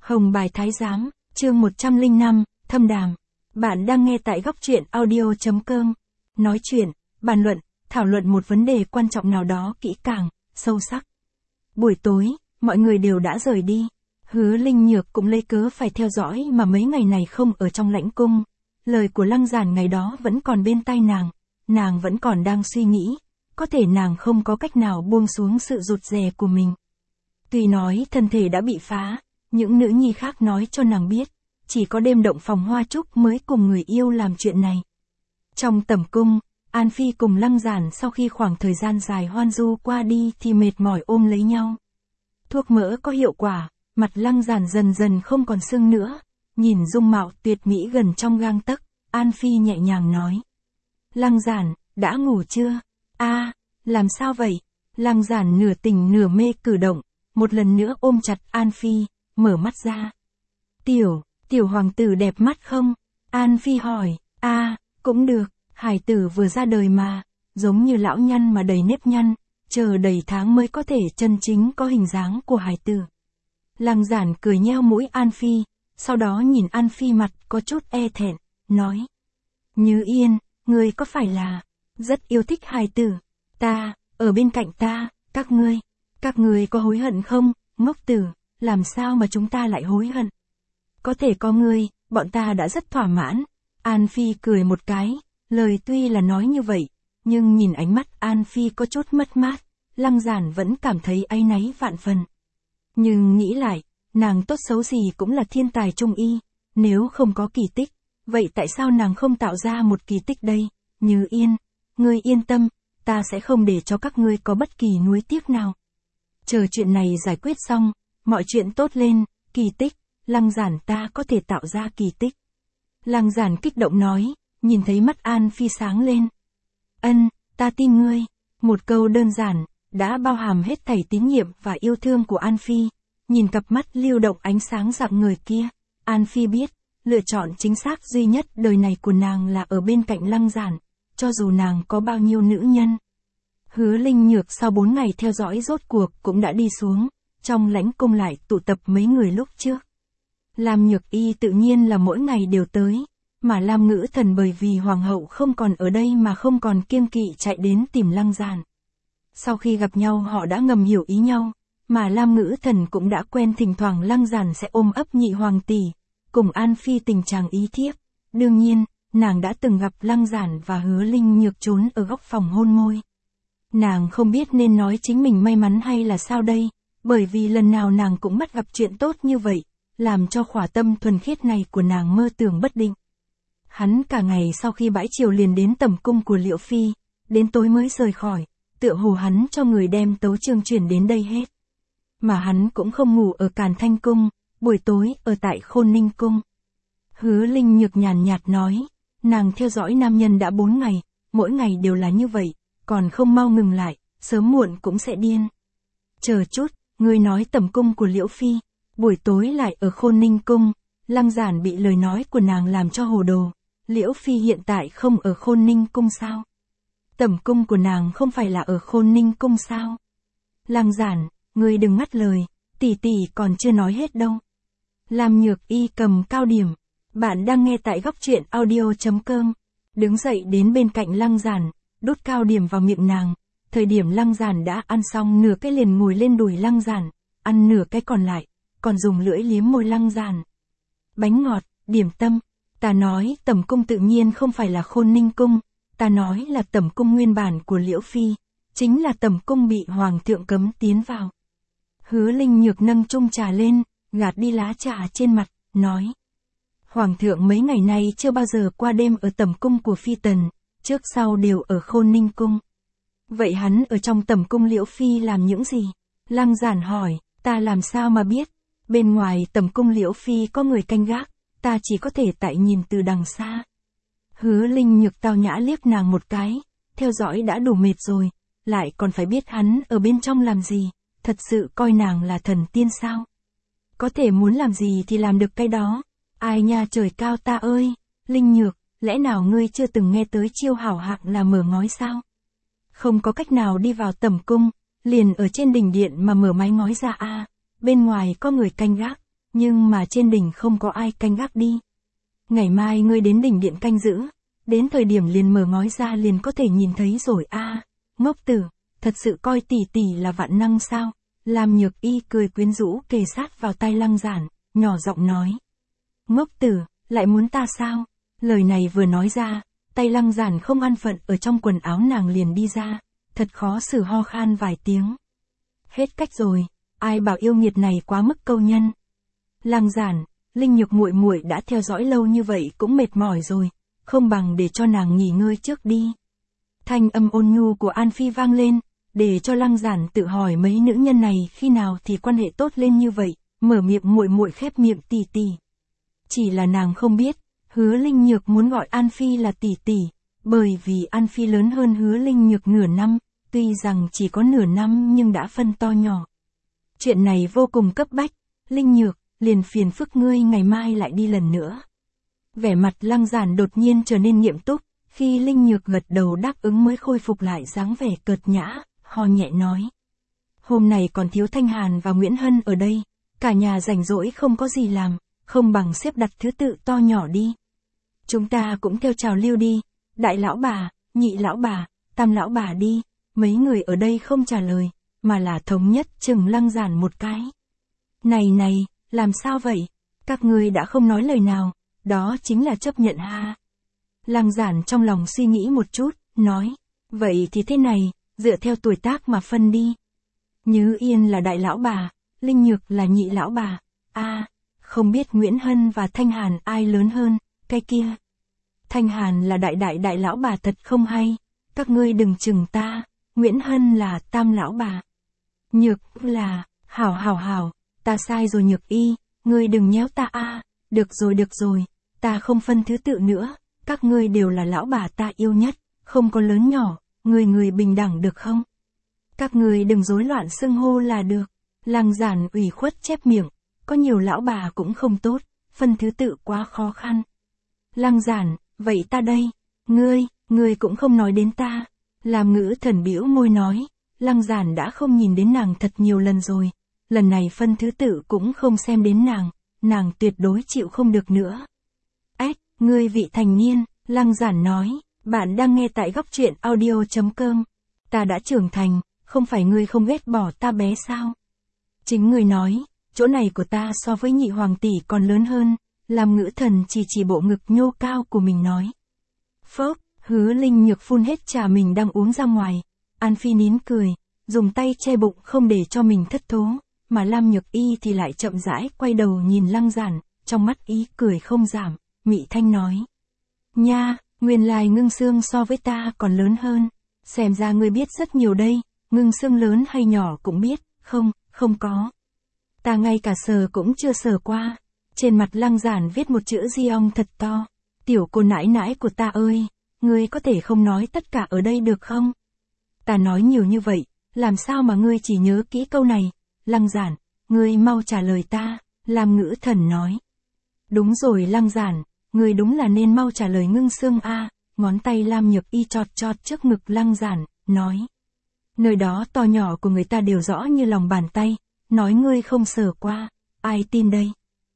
Hồng Bài Thái Giám, chương 105, Thâm Đàm. Bạn đang nghe tại góc truyện audio.com. Nói chuyện, bàn luận, thảo luận một vấn đề quan trọng nào đó kỹ càng, sâu sắc. Buổi tối, mọi người đều đã rời đi. Hứa Linh Nhược cũng lấy cớ phải theo dõi mà mấy ngày này không ở trong lãnh cung. Lời của Lăng Giản ngày đó vẫn còn bên tai nàng vẫn còn đang suy nghĩ, có thể nàng không có cách nào buông xuống sự rụt rè của mình. Tuy nói thân thể đã bị phá, những nữ nhi khác nói cho nàng biết, chỉ có đêm động phòng hoa trúc mới cùng người yêu làm chuyện này. Trong tẩm cung, An Phi cùng Lăng Giản sau khi khoảng thời gian dài hoan du qua đi thì mệt mỏi ôm lấy nhau. Thuốc mỡ có hiệu quả, mặt Lăng Giản dần dần không còn sưng nữa, nhìn dung mạo tuyệt mỹ gần trong gang tấc, An Phi nhẹ nhàng nói. Lăng Giản, đã ngủ chưa? Làm sao vậy? Lăng Giản nửa tỉnh nửa mê cử động, một lần nữa ôm chặt An Phi, mở mắt ra. Tiểu hoàng tử đẹp mắt không? An Phi hỏi. Cũng được, hải tử vừa ra đời mà, giống như lão nhăn mà đầy nếp nhăn, chờ đầy tháng mới có thể chân chính có hình dáng của hải tử. Lăng Giản cười nheo mũi An Phi, sau đó nhìn An Phi mặt có chút e thẹn, nói. Như Yên, ngươi có phải là rất yêu thích hài tử? Ta, ở bên cạnh ta, các ngươi có hối hận không? Ngốc tử, làm sao mà chúng ta lại hối hận? Có thể có ngươi, bọn ta đã rất thỏa mãn. An Phi cười một cái, lời tuy là nói như vậy, nhưng nhìn ánh mắt An Phi có chút mất mát, Lăng Giản vẫn cảm thấy áy náy vạn phần. Nhưng nghĩ lại, nàng tốt xấu gì cũng là thiên tài trung y, nếu không có kỳ tích, vậy tại sao nàng không tạo ra một kỳ tích đây? Như Yên, ngươi yên tâm, ta sẽ không để cho các ngươi có bất kỳ nuối tiếc nào. Chờ chuyện này giải quyết xong, mọi chuyện tốt lên, kỳ tích, Lăng Giản ta có thể tạo ra kỳ tích. Lăng Giản kích động nói, nhìn thấy mắt An Phi sáng lên. Ta tin ngươi. Một câu đơn giản, đã bao hàm hết thảy tín nhiệm và yêu thương của An Phi. Nhìn cặp mắt lưu động ánh sáng rạng người kia, An Phi biết, lựa chọn chính xác duy nhất đời này của nàng là ở bên cạnh Lăng Giản, cho dù nàng có bao nhiêu nữ nhân. Hứa Linh Nhược sau 4 ngày theo dõi rốt cuộc cũng đã đi xuống, trong lãnh cung lại tụ tập mấy người lúc trước. Lam Nhược Y tự nhiên là mỗi ngày đều tới, mà Lam Ngữ Thần bởi vì hoàng hậu không còn ở đây mà không còn kiêng kỵ chạy đến tìm Lăng Giản. Sau khi gặp nhau họ đã ngầm hiểu ý nhau, mà Lam Ngữ Thần cũng đã quen thỉnh thoảng Lăng Giản sẽ ôm ấp nhị hoàng tỷ, cùng An Phi tình chàng ý thiếp. Đương nhiên, nàng đã từng gặp Lăng Giản và Hứa Linh Nhược trốn ở góc phòng hôn môi. Nàng không biết nên nói chính mình may mắn hay là sao đây, bởi vì lần nào nàng cũng bắt gặp chuyện tốt như vậy, làm cho khỏa tâm thuần khiết này của nàng mơ tưởng bất định. Hắn cả ngày sau khi bãi triều liền đến tẩm cung của Liễu Phi, đến tối mới rời khỏi, tựa hồ hắn cho người đem tấu chương chuyển đến đây hết. Mà hắn cũng không ngủ ở Càn Thanh Cung, buổi tối ở tại Khôn Ninh Cung. Hứa Linh Nhược nhàn nhạt nói, nàng theo dõi nam nhân đã 4 ngày, mỗi ngày đều là như vậy, còn không mau ngừng lại, sớm muộn cũng sẽ điên. Chờ chút, ngươi nói tẩm cung của Liễu Phi, buổi tối lại ở Khôn Ninh Cung. Lăng Giản bị lời nói của nàng làm cho hồ đồ. Liễu Phi hiện tại không ở Khôn Ninh Cung sao? Tẩm cung của nàng không phải là ở Khôn Ninh Cung sao? Lăng Giản, ngươi đừng ngắt lời, tỷ tỷ còn chưa nói hết đâu. Lam Nhược Y cầm cao điểm. Bạn đang nghe tại góc truyện audio.com. Đứng dậy đến bên cạnh Lăng Giản, đút cao điểm vào miệng nàng. Thời điểm Lăng Giản đã ăn xong nửa cái liền ngồi lên đùi Lăng Giản, ăn nửa cái còn lại, còn dùng lưỡi liếm môi Lăng Giản. Bánh ngọt, điểm tâm. Ta nói tẩm cung tự nhiên không phải là Khôn Ninh Cung, ta nói là tẩm cung nguyên bản của Liễu Phi, chính là tẩm cung bị hoàng thượng cấm tiến vào. Hứa Linh Nhược nâng chung trà lên, gạt đi lá trà trên mặt, nói. Hoàng thượng mấy ngày nay chưa bao giờ qua đêm ở tẩm cung của Phi tần, trước sau đều ở Khôn Ninh Cung. Vậy hắn ở trong tẩm cung Liễu Phi làm những gì? Lăng Giản hỏi, ta làm sao mà biết? Bên ngoài tẩm cung Liễu Phi có người canh gác, ta chỉ có thể tại nhìn từ đằng xa. Hứa Linh Nhược tao nhã liếc nàng một cái, theo dõi đã đủ mệt rồi, lại còn phải biết hắn ở bên trong làm gì, thật sự coi nàng là thần tiên sao? Có thể muốn làm gì thì làm được cái đó. Ai nha trời cao ta ơi, Linh Nhược, lẽ nào ngươi chưa từng nghe tới chiêu hảo hạng là mở ngói sao? Không có cách nào đi vào tẩm cung, liền ở trên đỉnh điện mà mở mái ngói ra bên ngoài có người canh gác, nhưng mà trên đỉnh không có ai canh gác đi. Ngày mai ngươi đến đỉnh điện canh giữ, đến thời điểm liền mở ngói ra liền có thể nhìn thấy rồi a. Ngốc tử, thật sự coi tỷ tỷ là vạn năng sao? Lam Nhược Y cười quyến rũ kề sát vào tai Lăng Giản, nhỏ giọng nói. Ngốc tử, lại muốn ta sao? Lời này vừa nói ra, tay Lăng Giản không an phận ở trong quần áo nàng liền đi ra, thật khó xử ho khan vài tiếng. Hết cách rồi, ai bảo yêu nghiệt này quá mức câu nhân. Lăng Giản, Linh Nhược muội muội đã theo dõi lâu như vậy cũng mệt mỏi rồi, không bằng để cho nàng nghỉ ngơi trước đi. Thanh âm ôn nhu của An Phi vang lên, để cho Lăng Giản tự hỏi mấy nữ nhân này khi nào thì quan hệ tốt lên như vậy, mở miệng muội muội khép miệng tỷ tỷ. Chỉ là nàng không biết, Hứa Linh Nhược muốn gọi An Phi là tỷ tỷ, bởi vì An Phi lớn hơn Hứa Linh Nhược nửa năm, tuy rằng chỉ có nửa năm nhưng đã phân to nhỏ. Chuyện này vô cùng cấp bách, Linh Nhược, liền phiền phức ngươi ngày mai lại đi lần nữa. Vẻ mặt Lăng Giản đột nhiên trở nên nghiêm túc, khi Linh Nhược gật đầu đáp ứng mới khôi phục lại dáng vẻ cợt nhã, ho nhẹ nói. Hôm nay còn thiếu Thanh Hàn và Nguyễn Hân ở đây, cả nhà rảnh rỗi không có gì làm, không bằng xếp đặt thứ tự to nhỏ đi. Chúng ta cũng theo trào lưu đi, đại lão bà, nhị lão bà, tam lão bà đi, mấy người ở đây không trả lời, mà là thống nhất chừng Lăng Giản một cái. Này, làm sao vậy? Các ngươi đã không nói lời nào, đó chính là chấp nhận ha. Lăng Giản trong lòng suy nghĩ một chút, nói, vậy thì thế này, dựa theo tuổi tác mà phân đi. Như Yên là đại lão bà, Linh Nhược là nhị lão bà, không biết Nguyễn Hân và Thanh Hàn ai lớn hơn, cái kia. Thanh Hàn là đại lão bà thật không hay, các ngươi đừng chừng ta, Nguyễn Hân là tam lão bà. Nhược là, hảo, ta sai rồi Nhược Y, ngươi đừng nhéo ta được rồi, ta không phân thứ tự nữa, các ngươi đều là lão bà ta yêu nhất, không có lớn nhỏ, người bình đẳng được không? Các ngươi đừng rối loạn xưng hô là được. Lăng Giản ủy khuất chép miệng, có nhiều lão bà cũng không tốt, phân thứ tự quá khó khăn. Lăng Giản, vậy ta đây, ngươi cũng không nói đến ta. Làm Ngữ Thần bĩu môi nói, Lăng Giản đã không nhìn đến nàng thật nhiều lần rồi, lần này phân thứ tự cũng không xem đến nàng tuyệt đối chịu không được nữa. Ngươi vị thành niên, Lăng Giản nói, bạn đang nghe tại góc truyện audio.com. Ta đã trưởng thành, không phải ngươi không ghét bỏ ta bé sao? Chính ngươi nói, chỗ này của ta so với nhị hoàng tỷ còn lớn hơn, làm Ngữ Thần chỉ bộ ngực nhô cao của mình nói. Phốc, Hứa Linh Nhược phun hết trà mình đang uống ra ngoài, An Phi nín cười, dùng tay che bụng không để cho mình thất thố, mà Lam Nhược Y thì lại chậm rãi quay đầu nhìn Lăng Giản, trong mắt ý cười không giảm, mị thanh nói. Nha, nguyên lai Ngưng Xương so với ta còn lớn hơn, xem ra ngươi biết rất nhiều đây, Ngưng Xương lớn hay nhỏ cũng biết, không có. Ta ngay cả sờ cũng chưa sờ qua. Trên mặt Lăng Giản viết một chữ Giong thật to. Tiểu cô nãi nãi của ta ơi, ngươi có thể không nói tất cả ở đây được không? Ta nói nhiều như vậy, làm sao mà ngươi chỉ nhớ kỹ câu này? Lăng Giản, ngươi mau trả lời ta, Lam Ngữ Thần nói. Đúng rồi Lăng Giản, ngươi đúng là nên mau trả lời Ngưng Xương ngón tay Lam Nhược Y chọt trước ngực Lăng Giản, nói. Nơi đó to nhỏ của người ta đều rõ như lòng bàn tay, nói ngươi không sờ qua, ai tin đây?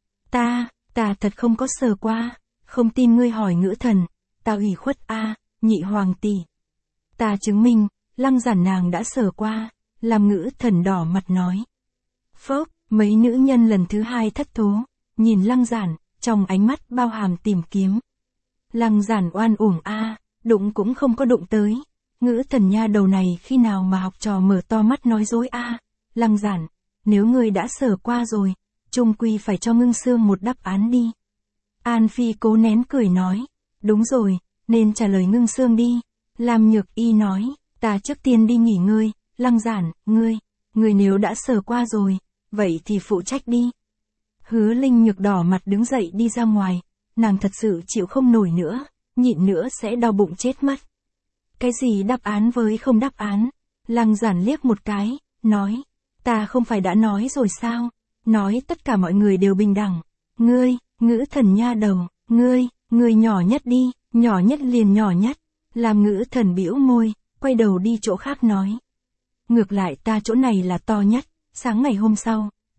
Ta thật không có sờ qua, không tin ngươi hỏi Ngữ Thần, ta ủy khuất nhị hoàng tỷ. Ta chứng minh, Lăng Giản nàng đã sờ qua, làm Ngữ Thần đỏ mặt nói. Phốc, mấy nữ nhân lần thứ hai thất thố, nhìn Lăng Giản, trong ánh mắt bao hàm tìm kiếm. Lăng Giản oan uổng đụng cũng không có đụng tới. Ngữ Thần nha đầu này khi nào mà học trò mở to mắt nói dối Lăng Giản, nếu ngươi đã sờ qua rồi, chung quy phải cho Ngưng Xương một đáp án đi. An Phi cố nén cười nói, đúng rồi, nên trả lời Ngưng Xương đi. Lam Nhược Y nói, ta trước tiên đi nghỉ ngơi, Lăng Giản, ngươi nếu đã sờ qua rồi, vậy thì phụ trách đi. Hứa Linh Nhược đỏ mặt đứng dậy đi ra ngoài, nàng thật sự chịu không nổi nữa, nhịn nữa sẽ đau bụng chết mất. Cái gì đáp án với không đáp án? Lăng Giản liếc một cái, nói, ta không phải đã nói rồi sao? Nói tất cả mọi người đều bình đẳng. Ngươi, Ngữ Thần nha đầu, ngươi nhỏ nhất đi, nhỏ nhất liền nhỏ nhất. Làm Ngữ Thần bĩu môi, quay đầu đi chỗ khác nói. Ngược lại ta chỗ này là to nhất, sáng ngày hôm sau,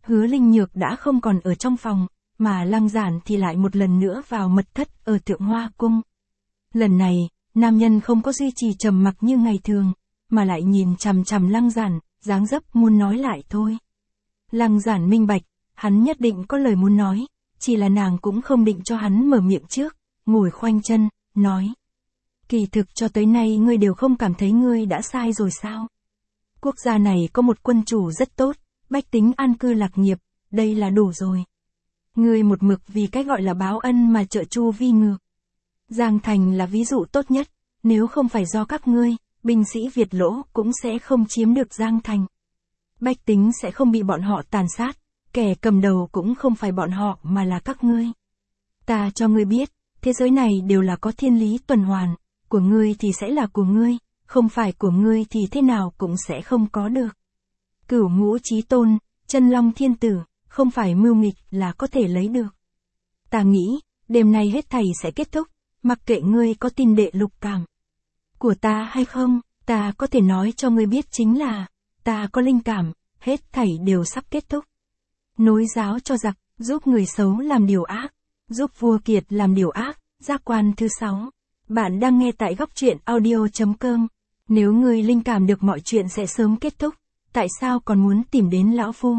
Hứa Linh Nhược đã không còn ở trong phòng, mà Lăng Giản thì lại một lần nữa vào mật thất ở Thượng Hoa Cung. Lần này, nam nhân không có duy trì trầm mặc như ngày thường, mà lại nhìn chằm chằm Lăng Giản, dáng dấp muốn nói lại thôi. Lăng Giản minh bạch, hắn nhất định có lời muốn nói, chỉ là nàng cũng không định cho hắn mở miệng trước, ngồi khoanh chân, nói. Kỳ thực cho tới nay ngươi đều không cảm thấy ngươi đã sai rồi sao? Quốc gia này có một quân chủ rất tốt, bách tính an cư lạc nghiệp, đây là đủ rồi. Ngươi một mực vì cái gọi là báo ân mà trợ chu vi ngược. Giang Thành là ví dụ tốt nhất, nếu không phải do các ngươi, binh sĩ Việt lỗ cũng sẽ không chiếm được Giang Thành. Bách tính sẽ không bị bọn họ tàn sát, kẻ cầm đầu cũng không phải bọn họ mà là các ngươi. Ta cho ngươi biết, thế giới này đều là có thiên lý tuần hoàn, của ngươi thì sẽ là của ngươi, không phải của ngươi thì thế nào cũng sẽ không có được. Cửu ngũ chí tôn, chân long thiên tử, không phải mưu nghịch là có thể lấy được. Ta nghĩ, đêm nay hết thảy sẽ kết thúc, mặc kệ ngươi có tin đệ lục cảm của ta hay không, ta có thể nói cho ngươi biết chính là, ta có linh cảm, hết thảy đều sắp kết thúc. Nối giáo cho giặc, giúp người xấu làm điều ác, giúp vua kiệt làm điều ác, giác quan thứ 6. Bạn đang nghe tại góc truyện audio.com. Nếu ngươi linh cảm được mọi chuyện sẽ sớm kết thúc, tại sao còn muốn tìm đến lão phu?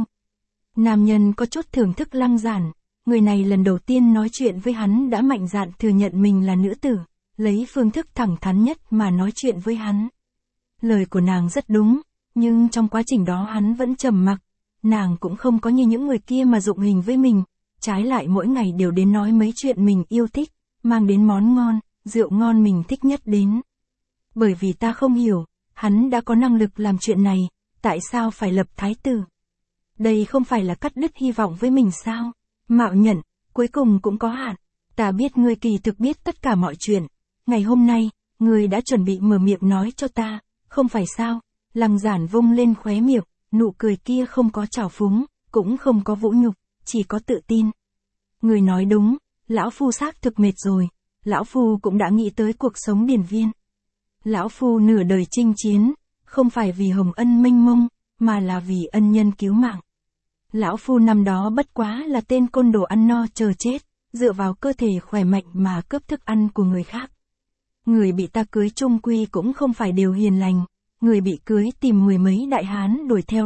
Nam nhân có chút thưởng thức Lăng Giản, người này lần đầu tiên nói chuyện với hắn đã mạnh dạn thừa nhận mình là nữ tử, lấy phương thức thẳng thắn nhất mà nói chuyện với hắn. Lời của nàng rất đúng, nhưng trong quá trình đó hắn vẫn trầm mặc, nàng cũng không có như những người kia mà dụng hình với mình, trái lại mỗi ngày đều đến nói mấy chuyện mình yêu thích, mang đến món ngon, rượu ngon mình thích nhất đến. Bởi vì ta không hiểu, hắn đã có năng lực làm chuyện này, tại sao phải lập thái tử? Đây không phải là cắt đứt hy vọng với mình sao? Mạo nhận, cuối cùng cũng có hạn. Ta biết ngươi kỳ thực biết tất cả mọi chuyện. Ngày hôm nay, ngươi đã chuẩn bị mở miệng nói cho ta, không phải sao? Lăng Giản vung lên khóe miệng, nụ cười kia không có trào phúng, cũng không có vũ nhục, chỉ có tự tin. Ngươi nói đúng, lão phu xác thực mệt rồi, lão phu cũng đã nghĩ tới cuộc sống điển viên. Lão phu nửa đời chinh chiến, không phải vì hồng ân mênh mông, mà là vì ân nhân cứu mạng. Lão phu năm đó bất quá là tên côn đồ ăn no chờ chết, dựa vào cơ thể khỏe mạnh mà cướp thức ăn của người khác. Người bị ta cưới chung quy cũng không phải đều hiền lành, người bị cưới tìm mười mấy đại hán đuổi theo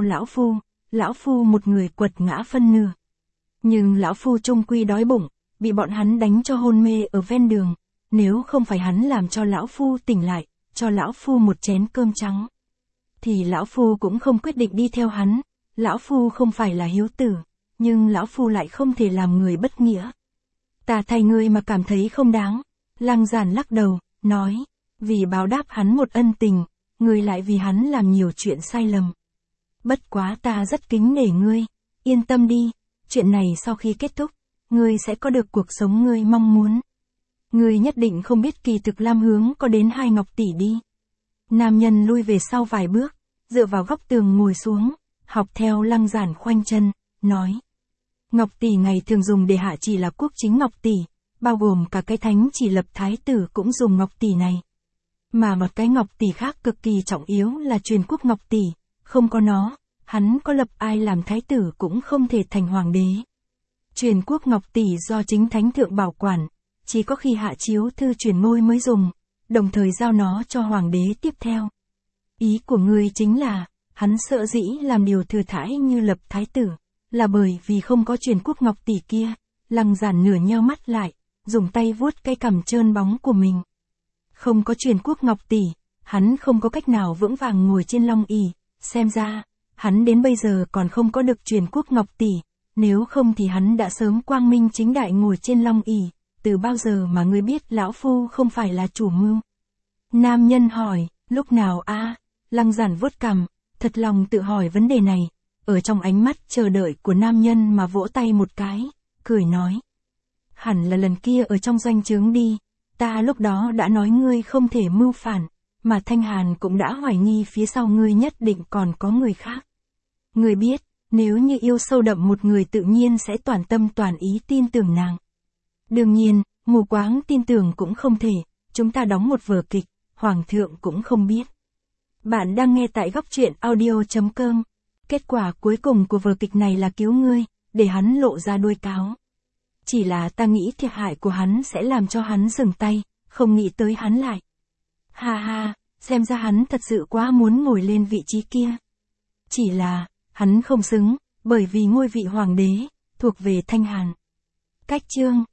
lão phu một người quật ngã phân nửa. Nhưng lão phu chung quy đói bụng, bị bọn hắn đánh cho hôn mê ở ven đường, nếu không phải hắn làm cho lão phu tỉnh lại, cho lão phu một chén cơm trắng, thì lão phu cũng không quyết định đi theo hắn. Lão phu không phải là hiếu tử, nhưng lão phu lại không thể làm người bất nghĩa. Ta thay ngươi mà cảm thấy không đáng. Lăng Giản lắc đầu, nói, vì báo đáp hắn một ân tình, ngươi lại vì hắn làm nhiều chuyện sai lầm. Bất quá ta rất kính nể ngươi, yên tâm đi, chuyện này sau khi kết thúc, ngươi sẽ có được cuộc sống ngươi mong muốn. Ngươi nhất định không biết kỳ thực Lam Hướng có đến 2 ngọc tỷ đi. Nam nhân lui về sau vài bước, dựa vào góc tường ngồi xuống, học theo Lăng Giản khoanh chân, nói. Ngọc tỷ ngày thường dùng để hạ chỉ là quốc chính ngọc tỷ, bao gồm cả cái thánh chỉ lập thái tử cũng dùng ngọc tỷ này. Mà một cái ngọc tỷ khác cực kỳ trọng yếu là truyền quốc ngọc tỷ, không có nó, hắn có lập ai làm thái tử cũng không thể thành hoàng đế. Truyền quốc ngọc tỷ do chính thánh thượng bảo quản, chỉ có khi hạ chiếu thư truyền ngôi mới dùng, đồng thời giao nó cho hoàng đế tiếp theo. Ý của ngươi chính là, hắn sợ dĩ làm điều thừa thãi như lập thái tử, là bởi vì không có truyền quốc ngọc tỷ kia. Lăng Giản nửa nheo mắt lại, dùng tay vuốt cái cằm trơn bóng của mình. Không có truyền quốc ngọc tỷ, hắn không có cách nào vững vàng ngồi trên long ỷ, xem ra, hắn đến bây giờ còn không có được truyền quốc ngọc tỷ, nếu không thì hắn đã sớm quang minh chính đại ngồi trên long ỷ. Từ bao giờ mà ngươi biết lão phu không phải là chủ mưu? Nam nhân hỏi, lúc nào a? Lăng Giản vuốt cằm, thật lòng tự hỏi vấn đề này, ở trong ánh mắt chờ đợi của nam nhân mà vỗ tay một cái, cười nói. Hẳn là lần kia ở trong doanh trướng đi, ta lúc đó đã nói ngươi không thể mưu phản, mà Thanh Hàn cũng đã hoài nghi phía sau ngươi nhất định còn có người khác. Ngươi biết, nếu như yêu sâu đậm một người tự nhiên sẽ toàn tâm toàn ý tin tưởng nàng. Đương nhiên, mù quáng tin tưởng cũng không thể, chúng ta đóng một vở kịch, Hoàng thượng cũng không biết. Bạn đang nghe tại góc truyện audio.com. Kết quả cuối cùng của vở kịch này là cứu ngươi, để hắn lộ ra đuôi cáo. Chỉ là ta nghĩ thiệt hại của hắn sẽ làm cho hắn dừng tay, không nghĩ tới hắn lại. Ha ha, xem ra hắn thật sự quá muốn ngồi lên vị trí kia. Chỉ là, hắn không xứng, bởi vì ngôi vị hoàng đế, thuộc về Thanh Hàn. Cách chương